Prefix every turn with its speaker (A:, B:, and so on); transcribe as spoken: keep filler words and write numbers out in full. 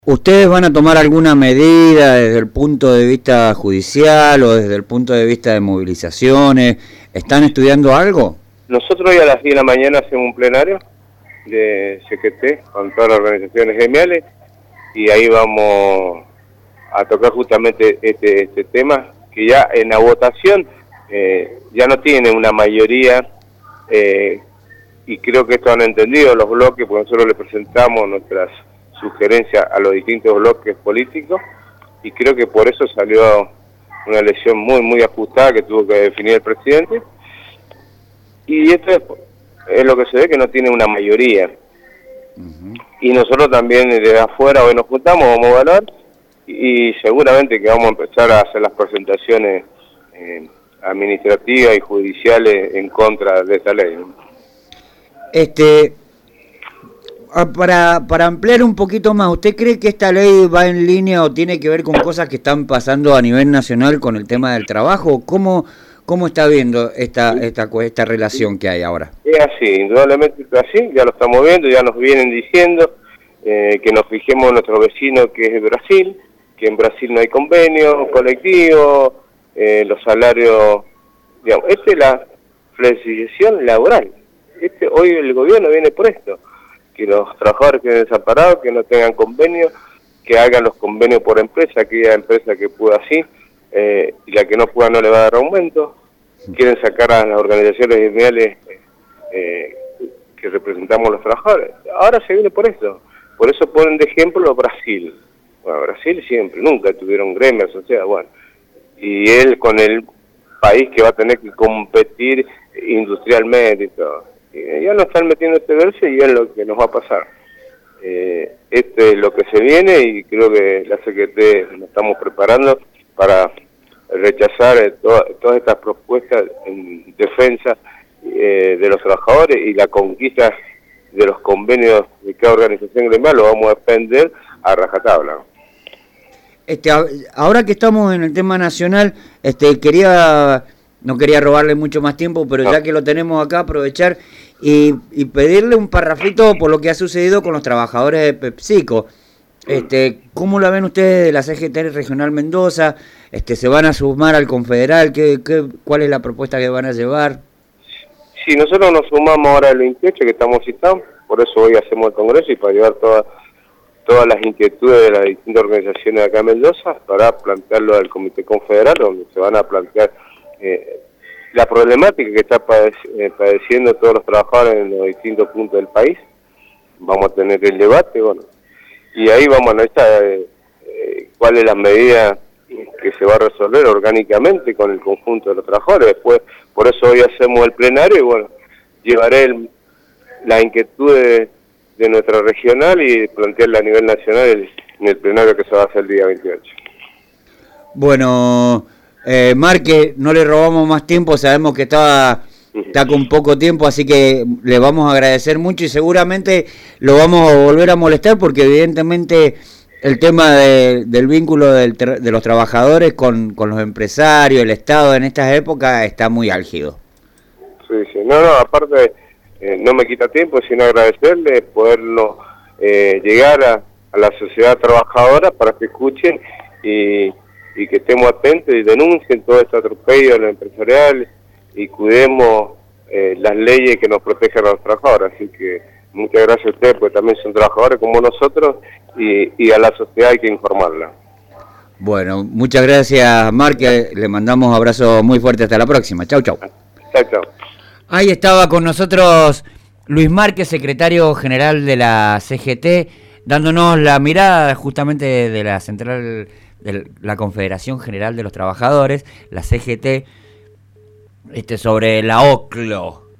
A: ¿Ustedes van a tomar alguna medida desde el punto de vista judicial o desde el punto de vista de movilizaciones? ¿Están estudiando algo?
B: Nosotros hoy a las diez de la mañana hacemos un plenario de C G T con todas las organizaciones gremiales y ahí vamos a tocar justamente este, este tema que ya en la votación eh, ya no tiene una mayoría eh, y creo que esto han entendido los bloques porque nosotros le presentamos nuestras sugerencia a los distintos bloques políticos y creo que por eso salió una elección muy muy ajustada que tuvo que definir el presidente y esto es, es lo que se ve que no tiene una mayoría. Uh-huh. Y nosotros también desde afuera hoy nos juntamos, vamos a evaluar y, y seguramente que vamos a empezar a hacer las presentaciones eh, administrativas y judiciales en contra de esta ley.
A: Este Para, para ampliar un poquito más, ¿usted cree que esta ley va en línea o tiene que ver con cosas que están pasando a nivel nacional con el tema del trabajo? ¿Cómo, cómo está viendo esta, esta, esta relación que hay ahora?
B: Es así, indudablemente es así, ya lo estamos viendo, ya nos vienen diciendo eh, que nos fijemos en nuestro vecino que es Brasil, que en Brasil no hay convenio colectivo, eh, los salarios, digamos, esta es la flexibilización laboral, este hoy el gobierno viene por esto. Que los trabajadores queden desamparados, que no tengan convenio, que hagan los convenios por empresa, aquella empresa que pueda así, eh, y la que no pueda no le va a dar aumento. Quieren sacar a las organizaciones gremiales eh, que representamos a los trabajadores. Ahora se viene por eso. Por eso ponen de ejemplo Brasil. Bueno, Brasil siempre, nunca tuvieron gremios, o sea, bueno. Y él con el país que va a tener que competir industrialmente y todo. Ya nos están metiendo este verso y es lo que nos va a pasar. Eh, este es lo que se viene y creo que la C G T nos estamos preparando para rechazar eh, to todas estas propuestas en defensa eh, de los trabajadores y la conquista de los convenios de cada organización gremial lo vamos a defender a rajatabla.
A: Este, ahora que estamos en el tema nacional, este, quería... No quería robarle mucho más tiempo, pero no. Ya que lo tenemos acá, aprovechar y, y pedirle un parrafito por lo que ha sucedido con los trabajadores de PepsiCo. Este, ¿cómo la ven ustedes de la C G T Regional Mendoza? Este, ¿se van a sumar al Confederal? ¿Qué, qué, ¿Cuál es la propuesta que van a llevar?
B: Sí, nosotros nos sumamos ahora el veintiocho, que estamos citados, por eso hoy hacemos el Congreso y para llevar todas todas las inquietudes de las distintas organizaciones de acá en Mendoza para plantearlo al Comité Confederal, donde se van a plantear Eh, la problemática que está padec eh, padeciendo todos los trabajadores en los distintos puntos del país. Vamos a tener el debate, bueno, y ahí vamos a analizar eh, eh, cuál es la medida que se va a resolver orgánicamente con el conjunto de los trabajadores. Después, por eso hoy hacemos el plenario y bueno, llevaré el, la inquietud de, de nuestra regional y plantearla a nivel nacional el, en el plenario que se va a hacer el día veintiocho.
A: Bueno, Eh, Marque, no le robamos más tiempo, sabemos que estaba, está con poco tiempo, así que le vamos a agradecer mucho y seguramente lo vamos a volver a molestar porque evidentemente el tema de, del vínculo del, de los trabajadores con, con los empresarios, el Estado en estas épocas está muy álgido.
B: Sí, sí, no, no, aparte eh, no me quita tiempo, sino agradecerle podernos eh, llegar a, a la sociedad trabajadora para que escuchen y y que estemos atentos y denuncien todo este atropello a los empresariales y cuidemos eh, las leyes que nos protegen a los trabajadores. Así que muchas gracias a ustedes, porque también son trabajadores como nosotros y, y a la sociedad hay que informarla.
A: Bueno, muchas gracias, Marque, le mandamos abrazo muy fuerte, hasta la próxima. Chau, chau.
B: Chau, chau.
A: Ahí estaba con nosotros Luis Marque, secretario general de la C G T, dándonos la mirada justamente de la central de la Confederación General de los Trabajadores, la C G T, este, sobre la O C L O.